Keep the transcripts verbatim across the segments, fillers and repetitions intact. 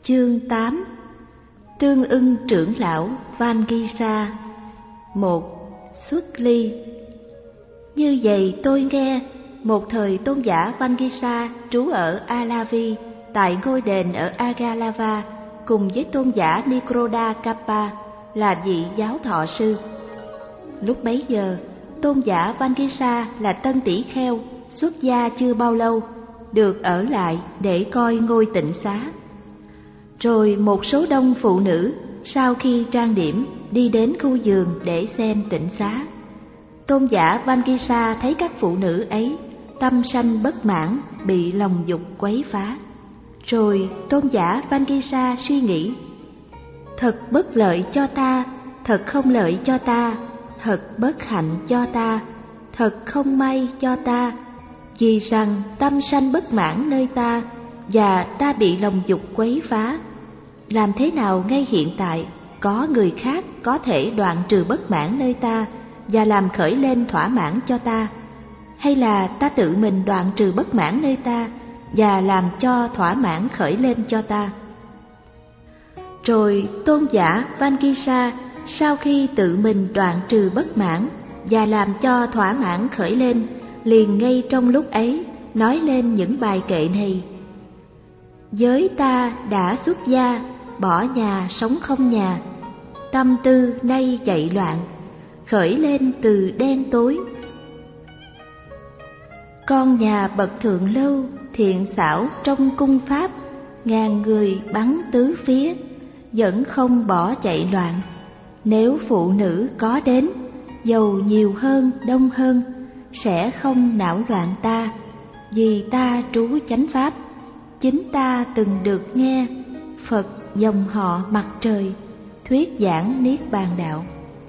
Chương tám. Tương ưng trưởng lão Vangisa. Một. Xuất ly. Như vậy tôi nghe, một thời tôn giả Vangisa trú ở Alavi tại ngôi đền ở Agalava cùng với tôn giả Nikrodakapa là vị giáo thọ sư. Lúc bấy giờ, tôn giả Vangisa là tân tỷ kheo, xuất gia chưa bao lâu, được ở lại để coi ngôi tịnh xá. Rồi một số đông phụ nữ sau khi trang điểm đi đến khu vườn để xem tịnh xá. Tôn giả Vangisa thấy các phụ nữ ấy tâm sanh bất mãn, bị lòng dục quấy phá. Rồi tôn giả Vangisa suy nghĩ: thật bất lợi cho ta, thật không lợi cho ta, thật bất hạnh cho ta, thật không may cho ta, vì rằng tâm sanh bất mãn nơi ta và ta bị lòng dục quấy phá. Làm thế nào ngay hiện tại có người khác có thể đoạn trừ bất mãn nơi ta và làm khởi lên thỏa mãn cho ta? Hay là ta tự mình đoạn trừ bất mãn nơi ta và làm cho thỏa mãn khởi lên cho ta? Rồi tôn giả Vangisa sau khi tự mình đoạn trừ bất mãn và làm cho thỏa mãn khởi lên, liền ngay trong lúc ấy nói lên những bài kệ này: giới ta đã xuất gia, bỏ nhà sống không nhà, tâm tư nay chạy loạn, khởi lên từ đen tối. Con nhà bậc thượng lưu, thiện xảo trong cung pháp, ngàn người bắn tứ phía, vẫn không bỏ chạy loạn. Nếu phụ nữ có đến, dầu nhiều hơn đông hơn, sẽ không não loạn ta, vì ta trú chánh pháp. Chính ta từng được nghe Phật dòng họ mặt trời thuyết giảng niết bàn đạo.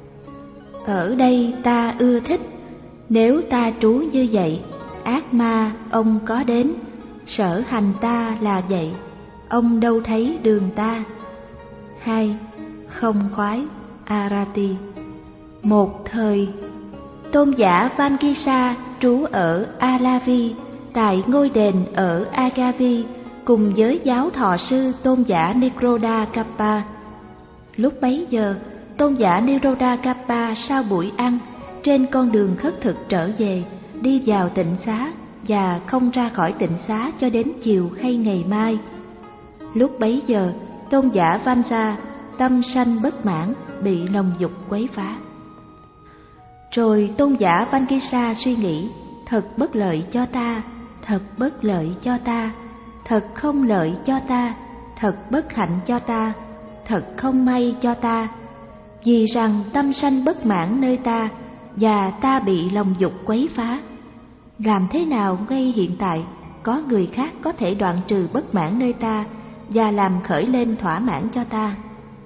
Ở đây ta ưa thích, nếu ta trú như vậy, ác ma ông có đến, sở hành ta là vậy, ông đâu thấy đường ta. Hai. Không khoái Arati. Một thời, tôn giả Vangisa trú ở Alavi tại ngôi đền ở Agavi cùng với giáo thọ sư tôn giả Nikrodakapa. Lúc bấy giờ, tôn giả Nikrodakapa sau buổi ăn, trên con đường khất thực trở về, đi vào tịnh xá và không ra khỏi tịnh xá cho đến chiều hay ngày mai. Lúc bấy giờ, tôn giả Vansa tâm sanh bất mãn, bị lòng dục quấy phá. Rồi tôn giả Vangisa suy nghĩ: thật bất lợi cho ta, thật bất lợi cho ta, thật không lợi cho ta, thật bất hạnh cho ta, thật không may cho ta, vì rằng tâm sanh bất mãn nơi ta và ta bị lòng dục quấy phá. Làm thế nào ngay hiện tại có người khác có thể đoạn trừ bất mãn nơi ta và làm khởi lên thỏa mãn cho ta?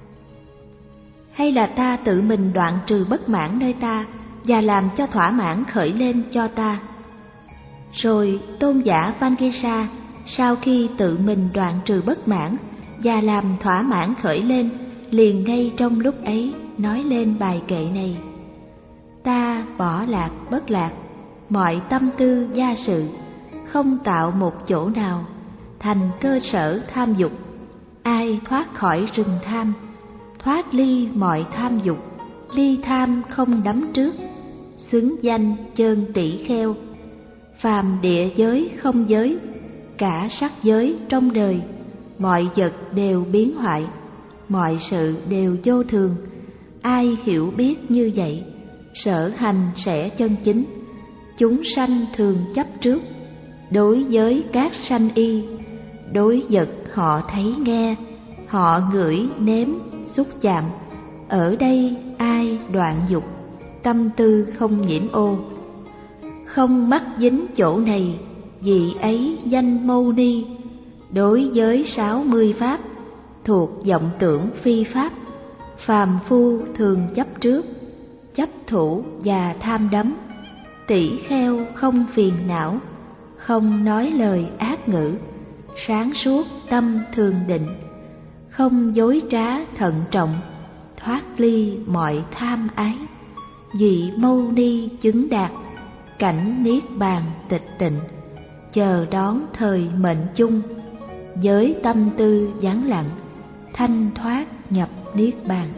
Hay là ta tự mình đoạn trừ bất mãn nơi ta và làm cho thỏa mãn khởi lên cho ta? Rồi tôn giả Vangisa sau khi tự mình đoạn trừ bất mãn và làm thỏa mãn khởi lên, liền ngay trong lúc ấy nói lên bài kệ này: ta bỏ lạc bất lạc, mọi tâm tư gia sự, không tạo một chỗ nào thành cơ sở tham dục. Ai thoát khỏi rừng tham, thoát ly mọi tham dục, ly tham không đắm trước, xứng danh chơn tỷ kheo. Phàm địa giới không giới, cả sắc giới trong đời, mọi vật đều biến hoại, mọi sự đều vô thường. Ai hiểu biết như vậy, sở hành sẽ chân chính. Chúng sanh thường chấp trước, đối với các sanh y, đối vật họ thấy nghe, họ ngửi nếm xúc chạm. Ở đây ai đoạn dục, tâm tư không nhiễm ô, không mắc dính chỗ này, vị ấy danh Mâu Ni. Đối với sáu mươi pháp, thuộc vọng tưởng phi pháp, phàm phu thường chấp trước, chấp thủ và tham đắm. Tỷ kheo không phiền não, không nói lời ác ngữ, sáng suốt tâm thường định, không dối trá thận trọng, thoát ly mọi tham ái. Vị Mâu Ni chứng đạt cảnh niết bàn tịch tịnh, chờ đón thời mệnh chung. với tâm tư vắng lặng, thanh thoát nhập niết bàn.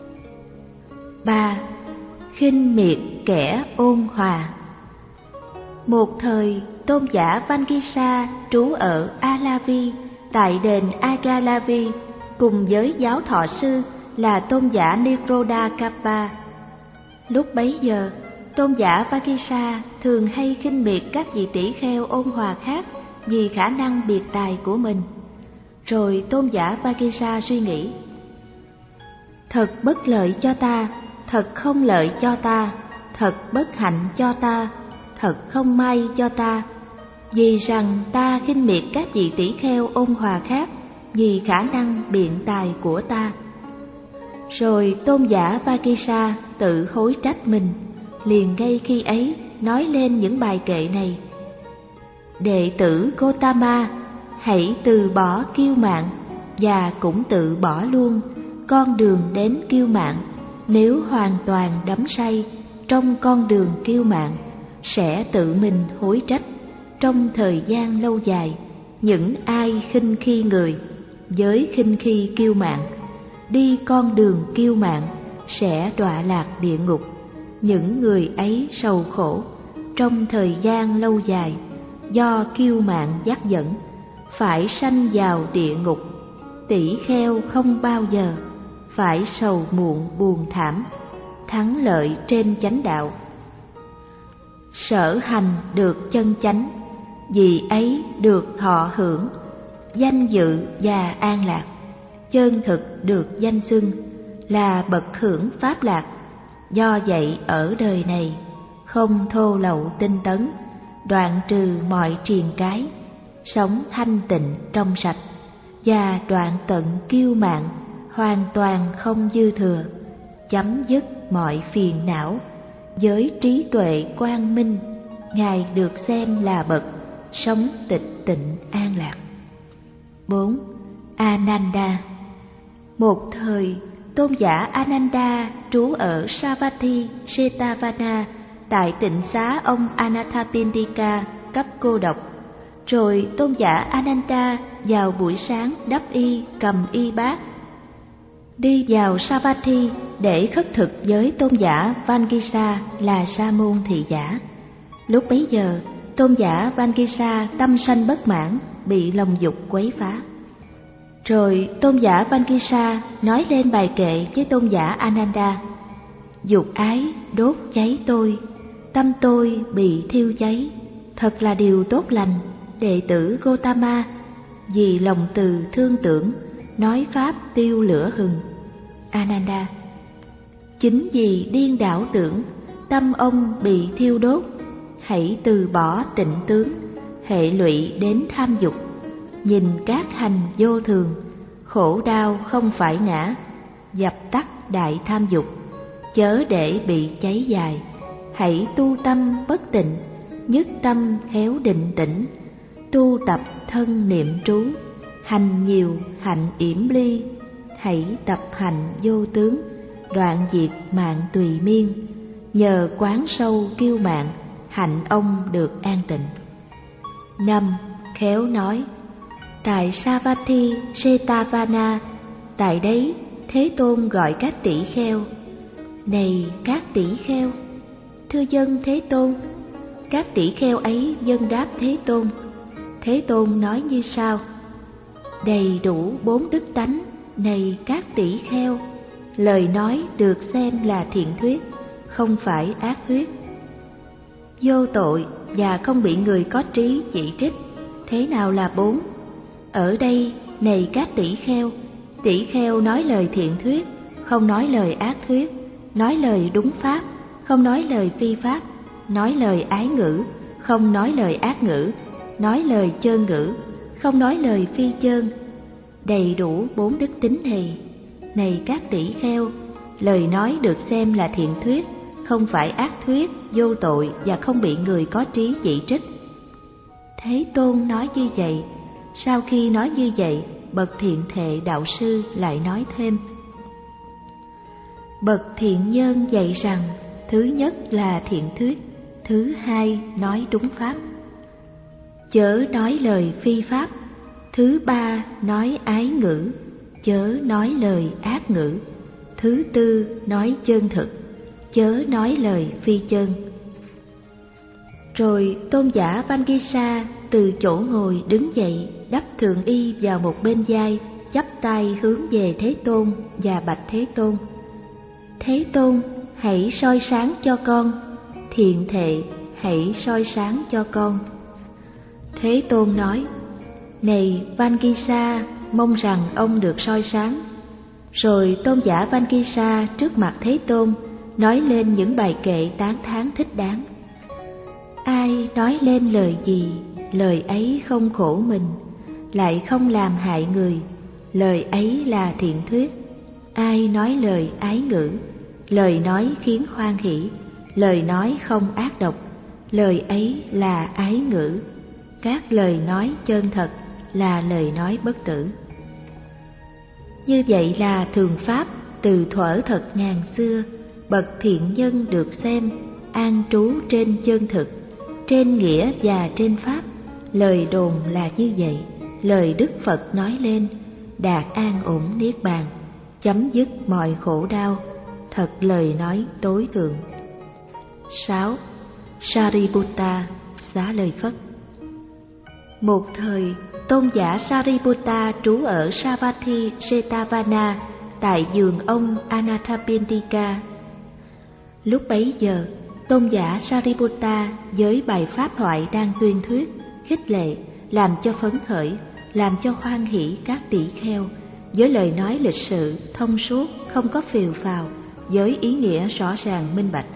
Ba. Khinh miệt kẻ ôn hòa. Một thời, tôn giả Vangisa trú ở Alavi tại đền Agalavi cùng với giáo thọ sư là tôn giả Nirodakapa. Lúc bấy giờ, tôn giả Vangisa thường hay khinh miệt các vị tỷ kheo ôn hòa khác vì khả năng biệt tài của mình. Rồi tôn giả Vangisa suy nghĩ: thật bất lợi cho ta, thật không lợi cho ta, thật bất hạnh cho ta, thật không may cho ta, vì rằng ta khinh miệt các vị tỷ kheo ôn hòa khác vì khả năng biện tài của ta. Rồi tôn giả Vangisa tự hối trách mình, liền ngay khi ấy nói lên những bài kệ này: đệ tử Gotama, hãy từ bỏ kiêu mạn và cũng tự bỏ luôn con đường đến kiêu mạn. Nếu hoàn toàn đắm say trong con đường kiêu mạn, sẽ tự mình hối trách trong thời gian lâu dài. Những ai khinh khi người với khinh khi kiêu mạn, đi con đường kiêu mạn sẽ đọa lạc địa ngục. Những người ấy sầu khổ trong thời gian lâu dài do kiêu mạn dắt dẫn, phải sanh vào địa ngục. Tỷ kheo không bao giờ phải sầu muộn buồn thảm, thắng lợi trên chánh đạo. Sở hành được chân chánh, vì ấy được thọ hưởng danh dự và an lạc. Chân thực được danh xưng là bậc hưởng pháp lạc. Do vậy ở đời này không thô lậu tinh tấn, đoạn trừ mọi triền cái, sống thanh tịnh trong sạch, và đoạn tận kiêu mạn, hoàn toàn không dư thừa, chấm dứt mọi phiền não. Với trí tuệ quang minh, Ngài được xem là bậc sống tịch tịnh an lạc. Bốn. Ananda. Một thời, tôn giả Ananda trú ở Savatthi Jetavana tại tịnh xá ông Anathapindika cấp cô độc. Rồi tôn giả Ananda vào buổi sáng đắp y cầm y bát, đi vào Savatthi để khất thực với tôn giả Vangisa là sa môn thị giả. Lúc bấy giờ, tôn giả Vangisa tâm sanh bất mãn, bị lòng dục quấy phá. Rồi tôn giả Vangisa nói lên bài kệ với tôn giả Ananda: dục ái đốt cháy tôi, tâm tôi bị thiêu cháy, thật là điều tốt lành, đệ tử Gotama, vì lòng từ thương tưởng, nói pháp tiêu lửa hừng. Ananda: chính vì điên đảo tưởng, tâm ông bị thiêu đốt, hãy từ bỏ tịnh tướng, hệ lụy đến tham dục. Nhìn các hành vô thường, khổ đau không phải ngã, dập tắt đại tham dục, chớ để bị cháy dài. Hãy tu tâm bất tịnh, nhất tâm khéo định tĩnh, tu tập thân niệm trú, hành nhiều hạnh yểm ly. Hãy tập hành vô tướng, đoạn diệt mạng tùy miên, nhờ quán sâu kiêu mạn, hạnh ông được an tịnh. Năm. Khéo nói. Tại Savatthi Jetavana, tại đấy Thế Tôn gọi các tỷ kheo: này các tỷ kheo, thưa dân Thế Tôn. Các tỷ kheo ấy dâng đáp Thế Tôn. Thế Tôn nói như sau: đầy đủ bốn đức tánh, này các tỷ kheo, lời nói được xem là thiện thuyết, không phải ác thuyết. Vô tội và không bị người có trí chỉ trích. Thế nào là bốn? Ở đây, này các tỷ kheo, tỷ kheo nói lời thiện thuyết, không nói lời ác thuyết, nói lời đúng pháp, không nói lời phi pháp, nói lời ái ngữ, không nói lời ác ngữ, nói lời chơn ngữ, không nói lời phi chơn. Đầy đủ bốn đức tính này, này các tỷ kheo, lời nói được xem là thiện thuyết, không phải ác thuyết, vô tội và không bị người có trí chỉ trích. Thế Tôn nói như vậy. Sau khi nói như vậy, bậc thiện thệ đạo sư lại nói thêm: bậc thiện nhân dạy rằng, thứ nhất là thiện thuyết, thứ hai nói đúng pháp, chớ nói lời phi pháp, Thứ ba nói ái ngữ, chớ nói lời ác ngữ. Thứ tư nói chân thực, chớ nói lời phi chân. Rồi tôn giả Vangisa từ chỗ ngồi đứng dậy, đắp thượng y vào một bên vai, chắp tay hướng về Thế Tôn và bạch Thế Tôn: Thế Tôn, hãy soi sáng cho con, thiện thệ, hãy soi sáng cho con. Thế Tôn nói: Này Vangisa, mong rằng ông được soi sáng. Rồi tôn giả Vangisa trước mặt Thế Tôn nói lên những bài kệ tán thán thích đáng. Ai nói lên lời gì, lời ấy không khổ mình, lại không làm hại người, lời ấy là thiện thuyết. Ai nói lời ái ngữ, lời nói khiến hoan hỷ, lời nói không ác độc, lời ấy là ái ngữ. Các lời nói chân thật là lời nói bất tử. Như vậy là thường pháp từ thuở thật ngàn xưa, bậc thiện nhân được xem, an trú trên chân thực, trên nghĩa và trên pháp. Lời đồn là như vậy, lời Đức Phật nói lên, đạt an ổn niết bàn, chấm dứt mọi khổ đau, thật lời nói tối thượng. Sáu. Sariputta xá lời Phất. Một thời, tôn giả Sariputta trú ở Savatthi Jetavana tại vườn ông Anathapindika. Lúc bấy giờ, tôn giả Sariputta với bài pháp thoại đang tuyên thuyết, khích lệ, làm cho phấn khởi, làm cho hoan hỷ các tỷ kheo, với lời nói lịch sự, thông suốt, không có phều phào, với ý nghĩa rõ ràng minh bạch.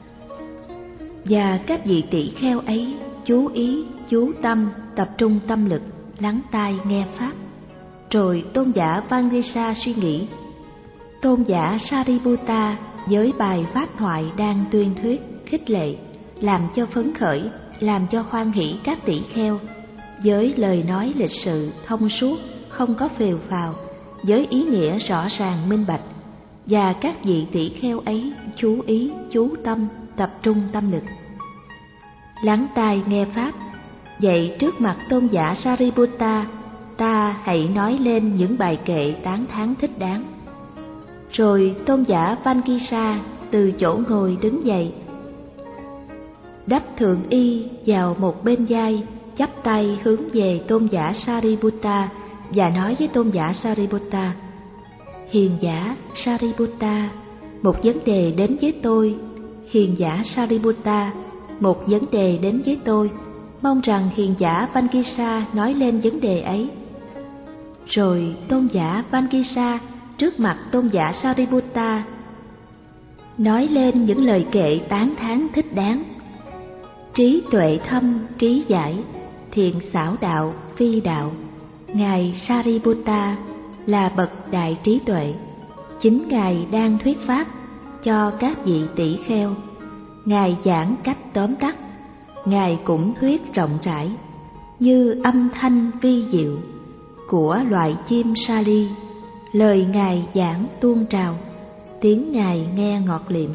Và các vị tỷ kheo ấy chú ý, chú tâm, tập trung tâm lực, lắng tai nghe pháp. Rồi tôn giả Vangisa suy nghĩ: tôn giả Sariputta với bài pháp thoại đang tuyên thuyết, khích lệ, làm cho phấn khởi, làm cho hoan hỷ các tỷ kheo, với lời nói lịch sự, thông suốt, không có phều phào, với ý nghĩa rõ ràng minh bạch. Và các vị tỷ kheo ấy chú ý, chú tâm, tập trung tâm lực, lắng tai nghe pháp. Vậy trước mặt tôn giả Sariputta, ta hãy nói lên những bài kệ tán thán thích đáng. Rồi tôn giả Vangisa từ chỗ ngồi đứng dậy, đắp thượng y vào một bên vai, chắp tay hướng về tôn giả Sariputta và nói với tôn giả Sariputta: Hiền giả Sariputta, một vấn đề đến với tôi. Hiền giả Sariputta, một vấn đề đến với tôi. Mong rằng hiền giả Vangisa nói lên vấn đề ấy. Rồi tôn giả Vangisa trước mặt tôn giả Sariputta nói lên những lời kệ tán thán thích đáng. Trí tuệ thâm, trí giải, thiện xảo đạo, phi đạo. Ngài Sariputta là bậc đại trí tuệ. Chính Ngài đang thuyết pháp cho các vị tỷ kheo. Ngài giảng cách tóm tắt, Ngài cũng thuyết rộng rãi, như âm thanh vi diệu của loại chim sa ly. Lời Ngài giảng tuôn trào, tiếng Ngài nghe ngọt liệm.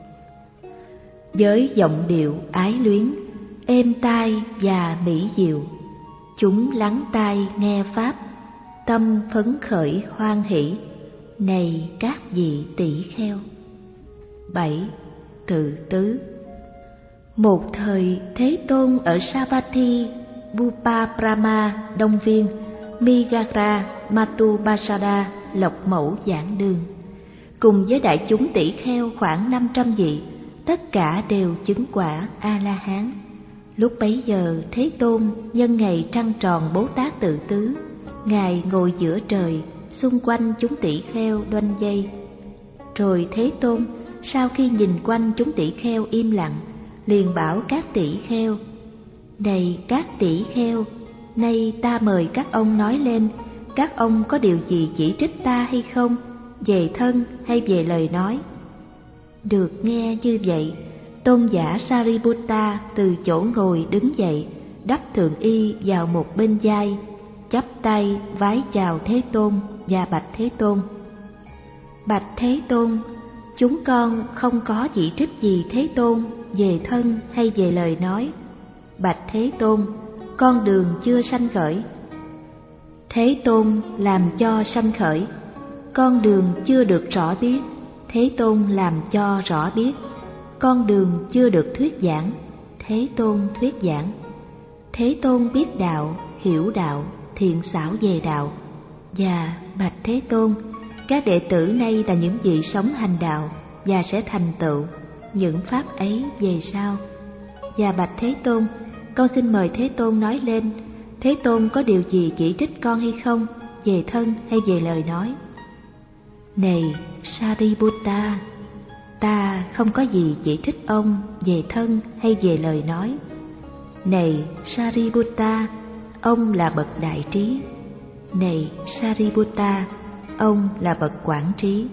Với giọng điệu ái luyến, êm tai và mỹ diệu, chúng lắng tai nghe pháp, tâm phấn khởi hoan hỷ. Này các vị tỷ kheo. Bảy. Tự tứ. Một thời Thế Tôn ở Savatthi Bupaprama Đông Viên, Migara Matubasada Lộc Mẫu giảng đường, cùng với đại chúng tỷ kheo khoảng năm trăm vị, tất cả đều chứng quả A-la-hán. Lúc bấy giờ Thế Tôn nhân ngày trăng tròn Bố Tát Tự Tứ, Ngài ngồi giữa trời, xung quanh chúng tỷ kheo đoanh dây. Rồi Thế Tôn sau khi nhìn quanh chúng tỷ kheo im lặng, liền bảo các tỷ kheo: Này các tỷ kheo, nay ta mời các ông nói lên, các ông có điều gì chỉ trích ta hay không, về thân hay về lời nói? Được nghe như vậy, tôn giả Sariputta từ chỗ ngồi đứng dậy, đắp thượng y vào một bên vai, chắp tay vái chào Thế Tôn và bạch Thế Tôn: Bạch Thế Tôn, chúng con không có chỉ trích gì Thế Tôn về thân hay về lời nói. Bạch Thế Tôn, con đường chưa sanh khởi. Thế Tôn làm cho sanh khởi, con đường chưa được rõ biết. Thế Tôn làm cho rõ biết, con đường chưa được thuyết giảng. Thế Tôn thuyết giảng. Thế Tôn biết đạo, hiểu đạo, thiện xảo về đạo. Và bạch Thế Tôn, các đệ tử nay là những vị sống hành đạo và sẽ thành tựu những pháp ấy về sau. Và bạch Thế Tôn, con xin mời Thế Tôn nói lên, Thế Tôn có điều gì chỉ trích con hay không, về thân hay về lời nói? Này Sariputta, ta không có gì chỉ trích ông về thân hay về lời nói. Này Sariputta, ông là bậc đại trí. Này Sariputta, ông là bậc quảng trí.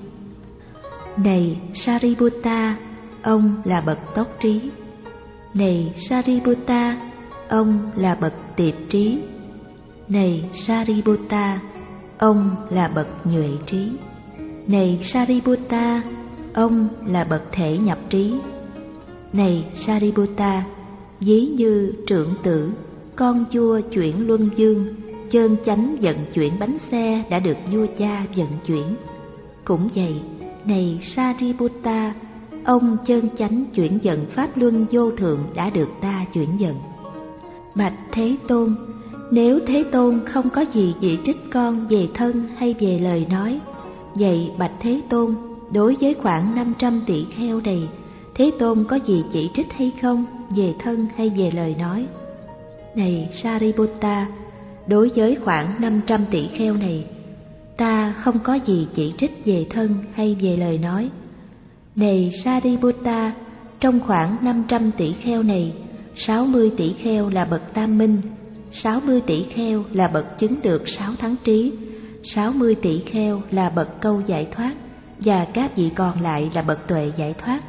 Này Sariputta, ông là bậc tốc trí. Này Sariputta, ông là bậc tiệt trí. Này Sariputta, ông là bậc nhuệ trí. Này Sariputta, ông là bậc thể nhập trí. Này Sariputta, ví như trưởng tử, con vua chuyển luân dương, chơn chánh vận chuyển bánh xe đã được vua cha vận chuyển. Cũng vậy, này Sariputta, ông chơn chánh chuyển vận pháp luân vô thượng đã được ta chuyển vận. Bạch Thế Tôn, nếu Thế Tôn không có gì chỉ trích con về thân hay về lời nói, vậy bạch Thế Tôn, đối với khoảng năm trăm tỷ kheo này, Thế Tôn có gì chỉ trích hay không về thân hay về lời nói? Này Sariputta, đối với khoảng năm trăm tỷ kheo này, ta không có gì chỉ trích về thân hay về lời nói. Này Sariputta, trong khoảng năm trăm tỷ kheo này, sáu mươi tỷ kheo là bậc tam minh, sáu mươi tỷ kheo là bậc chứng được sáu thắng trí, sáu mươi tỷ kheo là bậc câu giải thoát, và các vị còn lại là bậc tuệ giải thoát.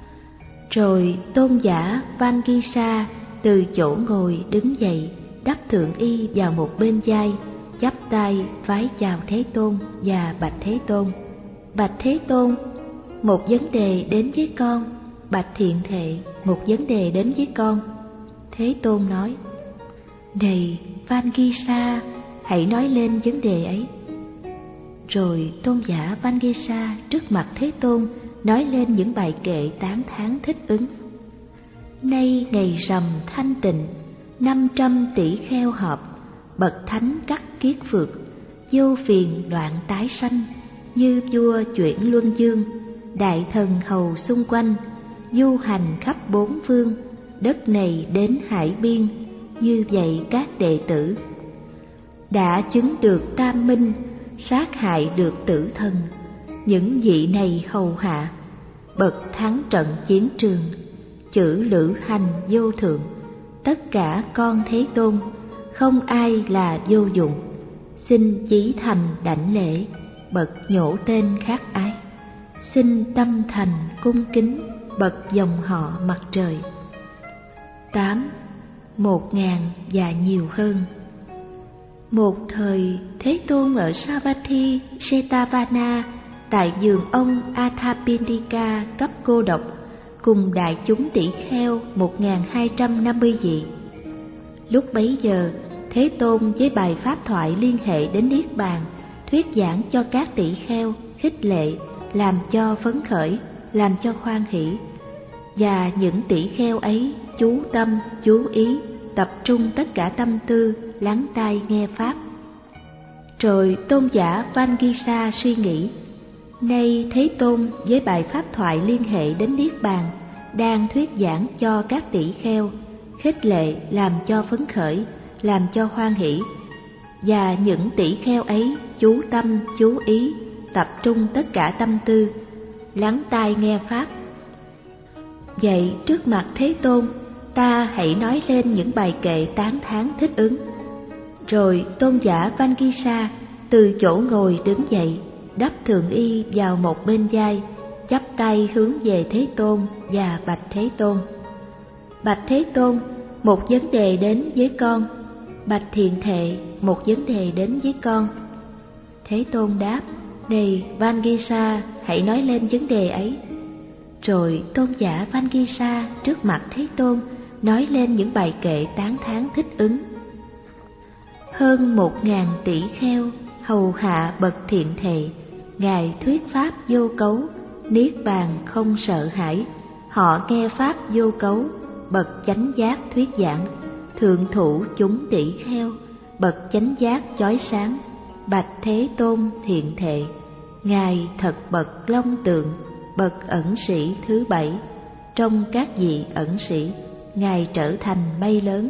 Rồi tôn giả Vangisa từ chỗ ngồi đứng dậy, đắp thượng y vào một bên vai, chắp tay vái chào Thế Tôn và bạch Thế Tôn. Bạch Thế Tôn, một vấn đề đến với con. Bạch Thiện Thệ, một vấn đề đến với con. Thế Tôn nói: Này Vangisa, hãy nói lên vấn đề ấy. Rồi tôn giả Vangisa trước mặt Thế Tôn nói lên những bài kệ tán thán thích ứng. Nay ngày rằm thanh tịnh, năm trăm tỷ kheo họp, bậc thánh cắt kiết phược, vô phiền đoạn tái sanh, như vua chuyển luân dương, đại thần hầu xung quanh, du hành khắp bốn phương, đất này đến hải biên. Như vậy các đệ tử đã chứng được tam minh, sát hại được tử thần, những vị này hầu hạ, bậc thắng trận chiến trường, chữ lữ hành vô thượng. Tất cả con Thế Tôn, không ai là vô dụng, xin chí thành đảnh lễ, bậc nhổ tên khắc ái, xin tâm thành cung kính, bậc dòng họ mặt trời. Tám, một ngàn và nhiều hơn. Một thời Thế Tôn ở Savatthi Jetavana, tại vườn ông Athapindika cấp cô độc, cùng đại chúng tỷ kheo một nghìn hai trăm năm mươi vị. Lúc bấy giờ, Thế Tôn với bài pháp thoại liên hệ đến Niết Bàn, thuyết giảng cho các tỷ kheo, khích lệ, làm cho phấn khởi, làm cho hoan hỷ. Và những tỷ kheo ấy chú tâm, chú ý, tập trung tất cả tâm tư, lắng tai nghe pháp. Rồi tôn giả Vangisa suy nghĩ: nay Thế Tôn với bài pháp thoại liên hệ đến Niết Bàn đang thuyết giảng cho các tỷ kheo, khích lệ, làm cho phấn khởi, làm cho hoan hỷ. Và những tỷ kheo ấy chú tâm, chú ý, tập trung tất cả tâm tư, lắng tai nghe pháp. Vậy trước mặt Thế Tôn, ta hãy nói lên những bài kệ tán thán thích ứng. Rồi tôn giả Vangisa từ chỗ ngồi đứng dậy, đắp thượng y vào một bên vai, chắp tay hướng về Thế Tôn và bạch Thế Tôn: bạch Thế Tôn, một vấn đề đến với con. Bạch Thiện Thệ, một vấn đề đến với con. Thế Tôn đáp: này Vangisa, hãy nói lên vấn đề ấy. Rồi tôn giả Vangisa trước mặt Thế Tôn nói lên những bài kệ tán thán thích ứng. hơn một ngàn tỷ kheo hầu hạ bậc thiện thệ. Ngài thuyết pháp vô cấu, niết bàn không sợ hãi. Họ nghe pháp vô cấu, bậc chánh giác thuyết giảng. Thượng thủ chúng tỷ kheo, bậc chánh giác chói sáng. Bạch Thế Tôn thiện thệ, Ngài thật bậc long tượng, bậc ẩn sĩ thứ bảy. Trong các vị ẩn sĩ, Ngài trở thành mây lớn.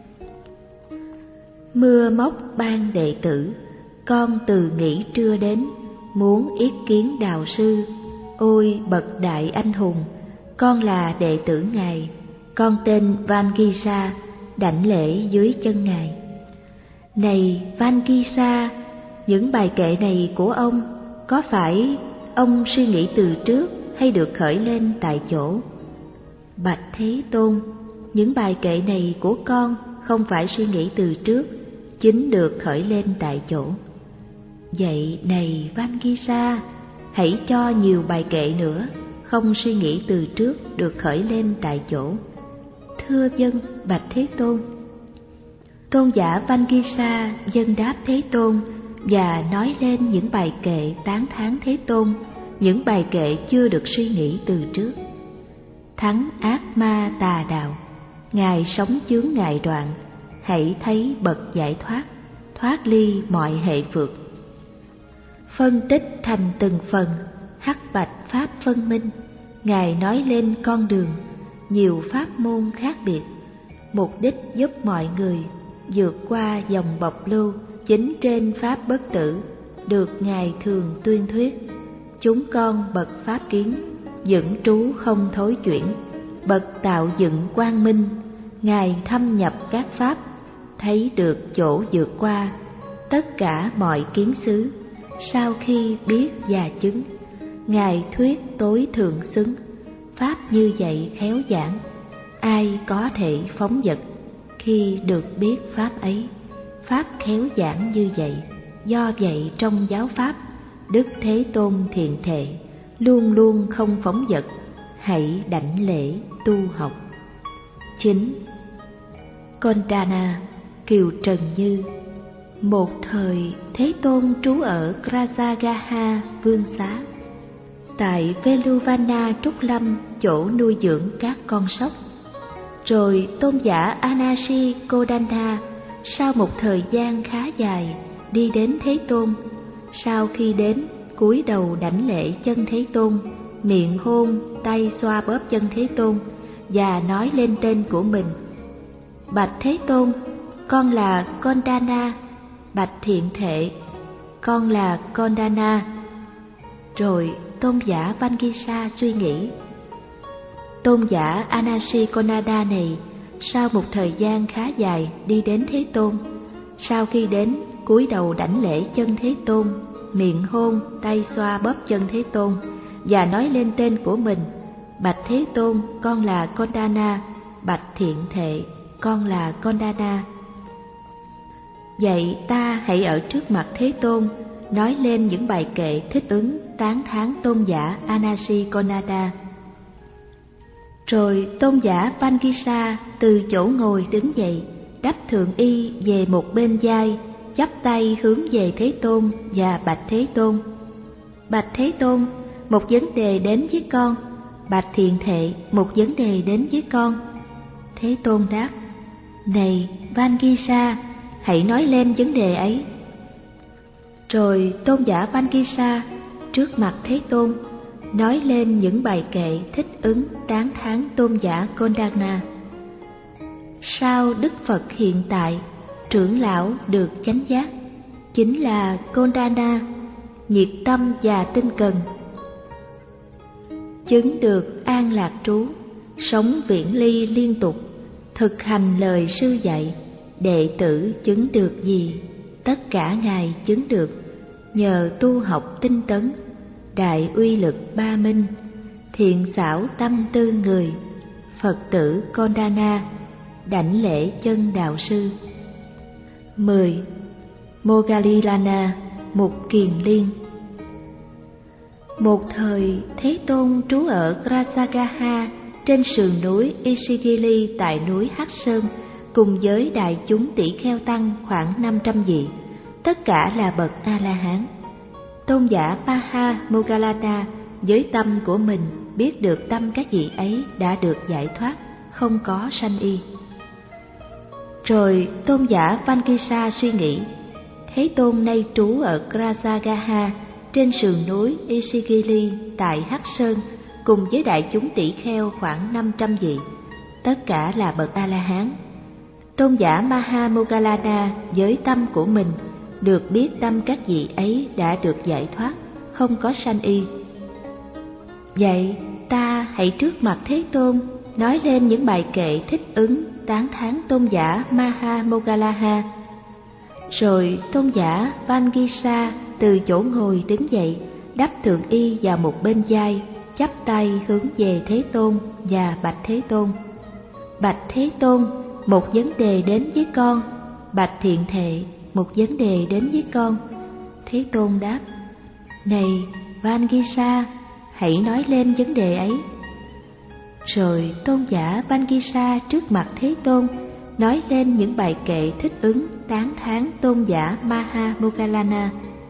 Mưa móc ban đệ tử, con từ nghỉ trưa đến, muốn yết kiến đạo sư. Ôi bậc đại anh hùng, con là đệ tử Ngài, con tên Vangisa, đảnh lễ dưới chân Ngài. Này Vangisa, những bài kệ này của ông, có phải ông suy nghĩ từ trước hay được khởi lên tại chỗ? Bạch Thế Tôn, những bài kệ này của con không phải suy nghĩ từ trước, chính được khởi lên tại chỗ. Vậy này Vangisa, hãy cho nhiều bài kệ nữa, không suy nghĩ từ trước, được khởi lên tại chỗ. Thưa vâng, bạch Thế Tôn. Tôn giả Vangisa dâng đáp Thế Tôn và nói lên những bài kệ tán thán Thế Tôn, những bài kệ chưa được suy nghĩ từ trước. Thắng ác ma tà đạo, Ngài sống chướng ngại đoạn, hãy thấy bậc giải thoát, thoát ly mọi hệ phược. Phân tích thành từng phần, hắc bạch pháp phân minh, Ngài nói lên con đường, nhiều pháp môn khác biệt, mục đích giúp mọi người vượt qua dòng bọc lưu, chính trên pháp bất tử, được Ngài thường tuyên thuyết. Chúng con bậc pháp kiến, vững trú không thối chuyển, bậc tạo dựng quang minh, Ngài thâm nhập các pháp, thấy được chỗ vượt qua tất cả mọi kiến xứ. Sau khi biết và chứng, Ngài thuyết tối thượng xứng, pháp như vậy khéo giảng, ai có thể phóng dật khi được biết pháp ấy. Pháp khéo giảng như vậy, do vậy trong giáo pháp, Đức Thế Tôn thiện thệ, luôn luôn không phóng dật, hãy đảnh lễ tu học. Chín. Kondana, Kiều Trần Như. Một thời Thế Tôn trú ở Grasagaha Vương Xá. Tại Veluvana Trúc Lâm, chỗ nuôi dưỡng các con sóc. Rồi tôn giả Anashi Kodanda sau một thời gian khá dài đi đến Thế Tôn. Sau khi đến, cúi đầu đảnh lễ chân Thế Tôn, miệng hôn, tay xoa bóp chân Thế Tôn và nói lên tên của mình. Bạch Thế Tôn, con là Kondana. Bạch thiện thệ, con là Kondana. Rồi tôn giả Vangisa suy nghĩ, tôn giả Anashi-Konada này sau một thời gian khá dài đi đến Thế Tôn. Sau khi đến, cúi đầu đảnh lễ chân Thế Tôn, miệng hôn, tay xoa bóp chân Thế Tôn và nói lên tên của mình. Bạch Thế Tôn, con là Kondana. Bạch thiện thệ, con là Kondana. Vậy ta hãy ở trước mặt Thế Tôn nói lên những bài kệ thích ứng tán thán tôn giả Anashi-Konada. Rồi tôn giả Vangisa từ chỗ ngồi đứng dậy, đắp thượng y về một bên vai, chắp tay hướng về Thế Tôn và bạch Thế Tôn. Bạch Thế Tôn, một vấn đề đến với con. Bạch thiện thệ, một vấn đề đến với con. Thế Tôn đáp, này Vangisa, hãy nói lên vấn đề ấy. Rồi tôn giả Vangisa trước mặt Thế Tôn nói lên những bài kệ thích ứng tán thán tôn giả Kondana. Sau Đức Phật hiện tại, trưởng lão được chánh giác, chính là Kondana, nhiệt tâm và tinh cần, chứng được an lạc trú, sống viễn ly liên tục, thực hành lời sư dạy. Đệ tử chứng được gì, tất cả Ngài chứng được, nhờ tu học tinh tấn, đại uy lực ba minh, thiện xảo tâm tư người. Phật tử Kondana đảnh lễ chân đạo sư. Mười. Moggallilana, Mục Kiền Liên. Một thời Thế Tôn trú ở Grasagaha trên sườn núi Ishigili tại núi Hắc Sơn, cùng với đại chúng tỷ kheo tăng khoảng năm trăm vị, tất cả là bậc A-la-hán. Tôn giả Maha Moggallana với tâm của mình biết được tâm các vị ấy đã được giải thoát, không có sanh y. Rồi tôn giả Vankisa suy nghĩ, Thế Tôn nay trú ở Grajagaha trên sườn núi Ishigili tại Hắc Sơn cùng với đại chúng tỷ kheo khoảng năm trăm vị, tất cả là bậc A-la-hán. Tôn giả Maha Moggallana với tâm của mình được biết tâm các vị ấy đã được giải thoát, không có sanh y. Vậy ta hãy trước mặt Thế Tôn nói lên những bài kệ thích ứng tán thán tôn giả Maha Moggallana. Rồi tôn giả Vankisa từ chỗ ngồi đứng dậy, đắp thượng y vào một bên vai, chắp tay hướng về Thế Tôn và bạch Thế Tôn: Bạch Thế Tôn, một vấn đề đến với con. Bạch Thiện Thệ, một vấn đề đến với con. Thế Tôn đáp: Này Vankisa, hãy nói lên vấn đề ấy. Rồi tôn giả Vankisa trước mặt Thế Tôn nói lên những bài kệ thích ứng tán thán tôn giả Maha Moggallana.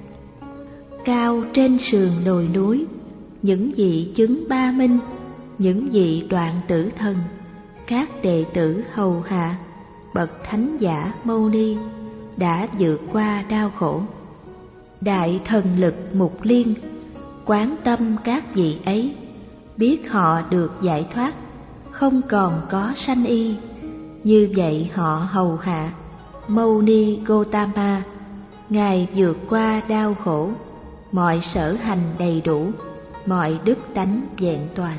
Cao trên sườn đồi núi, những vị chứng ba minh, những vị đoạn tử thần, các đệ tử hầu hạ, bậc thánh giả Mâu Ni đã vượt qua đau khổ. Đại thần lực Mục Liên quán tâm các vị ấy, biết họ được giải thoát, không còn có sanh y. Như vậy họ hầu hạ Mâu Ni Gotama, ngài vượt qua đau khổ, mọi sở hành đầy đủ, mọi đức tánh vẹn toàn.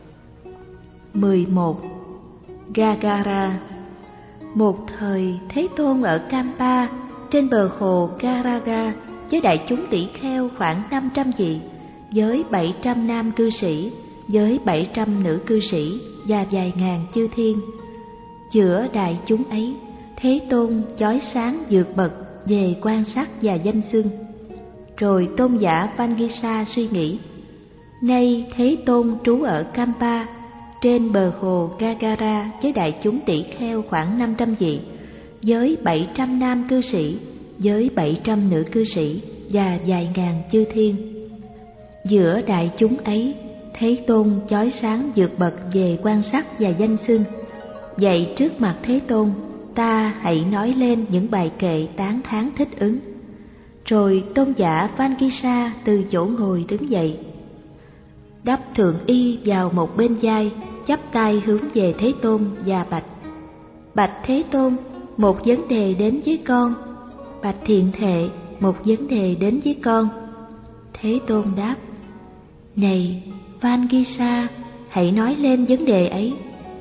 mười một. Gagara. Một thời Thế Tôn ở Kampa trên bờ hồ Garaga với đại chúng tỷ kheo khoảng năm trăm vị, với bảy trăm nam cư sĩ, với bảy trăm nữ cư sĩ và vài ngàn chư thiên. Giữa đại chúng ấy, Thế Tôn chói sáng vượt bậc về quan sát và danh xưng. Rồi tôn giả Vankisa suy nghĩ, nay Thế Tôn trú ở Kampa trên bờ hồ Gagara với đại chúng tỷ kheo khoảng năm trăm vị, với bảy trăm nam cư sĩ, với bảy trăm nữ cư sĩ và vài ngàn chư thiên. Giữa đại chúng ấy, Thế Tôn chói sáng vượt bậc về quan sát và danh xưng. Vậy trước mặt Thế Tôn, ta hãy nói lên những bài kệ tán thán thích ứng. Rồi tôn giả Vankisa từ chỗ ngồi đứng dậy, đắp thượng y vào một bên vai, chắp tay hướng về Thế Tôn và bạch: Bạch Thế Tôn, một vấn đề đến với con. Bạch Thiện Thệ, một vấn đề đến với con. Thế Tôn đáp: Này Vankisa, hãy nói lên vấn đề ấy.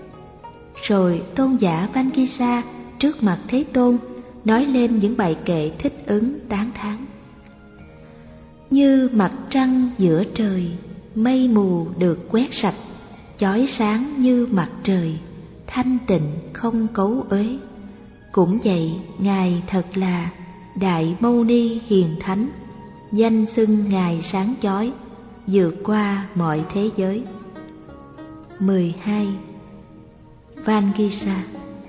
Rồi tôn giả Vankisa trước mặt Thế Tôn nói lên những bài kệ thích ứng tán thán. Như mặt trăng giữa trời, mây mù được quét sạch, chói sáng như mặt trời, thanh tịnh không cấu uế. Cũng vậy, ngài thật là Đại Mâu Ni hiền thánh, danh xưng ngài sáng chói, vượt qua mọi thế giới. mười hai. Vankisa.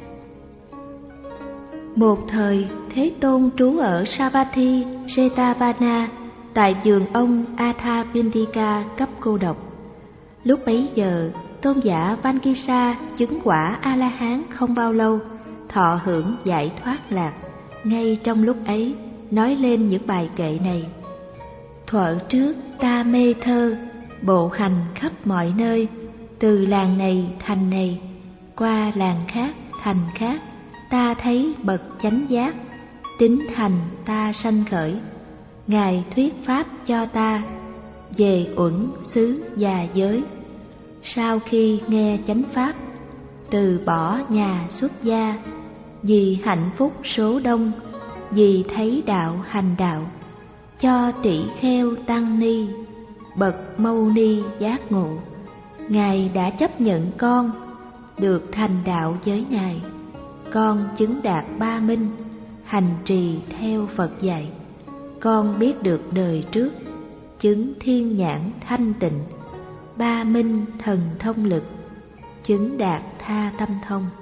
Một thời, Thế Tôn trú ở Savatthi Jetavana tại vườn ông Athavindika cấp cô độc. Lúc bấy giờ, tôn giả Vankisa chứng quả A-la-hán không bao lâu, thọ hưởng giải thoát lạc. Ngay trong lúc ấy, nói lên những bài kệ này: Thuở trước ta mê thơ, bộ hành khắp mọi nơi, từ làng này thành này, qua làng khác thành khác, ta thấy bậc chánh giác, tín thành ta sanh khởi. Ngài thuyết pháp cho ta về uẩn xứ và giới. Sau khi nghe chánh pháp, từ bỏ nhà xuất gia, vì hạnh phúc số đông, vì thấy đạo hành đạo, cho tỷ kheo tăng ni, bậc Mâu Ni giác ngộ. Ngài đã chấp nhận con, được thành đạo với Ngài. Con chứng đạt ba minh, hành trì theo Phật dạy. Con biết được đời trước, chứng thiên nhãn thanh tịnh, ba minh thần thông lực, chứng đạt tha tâm thông.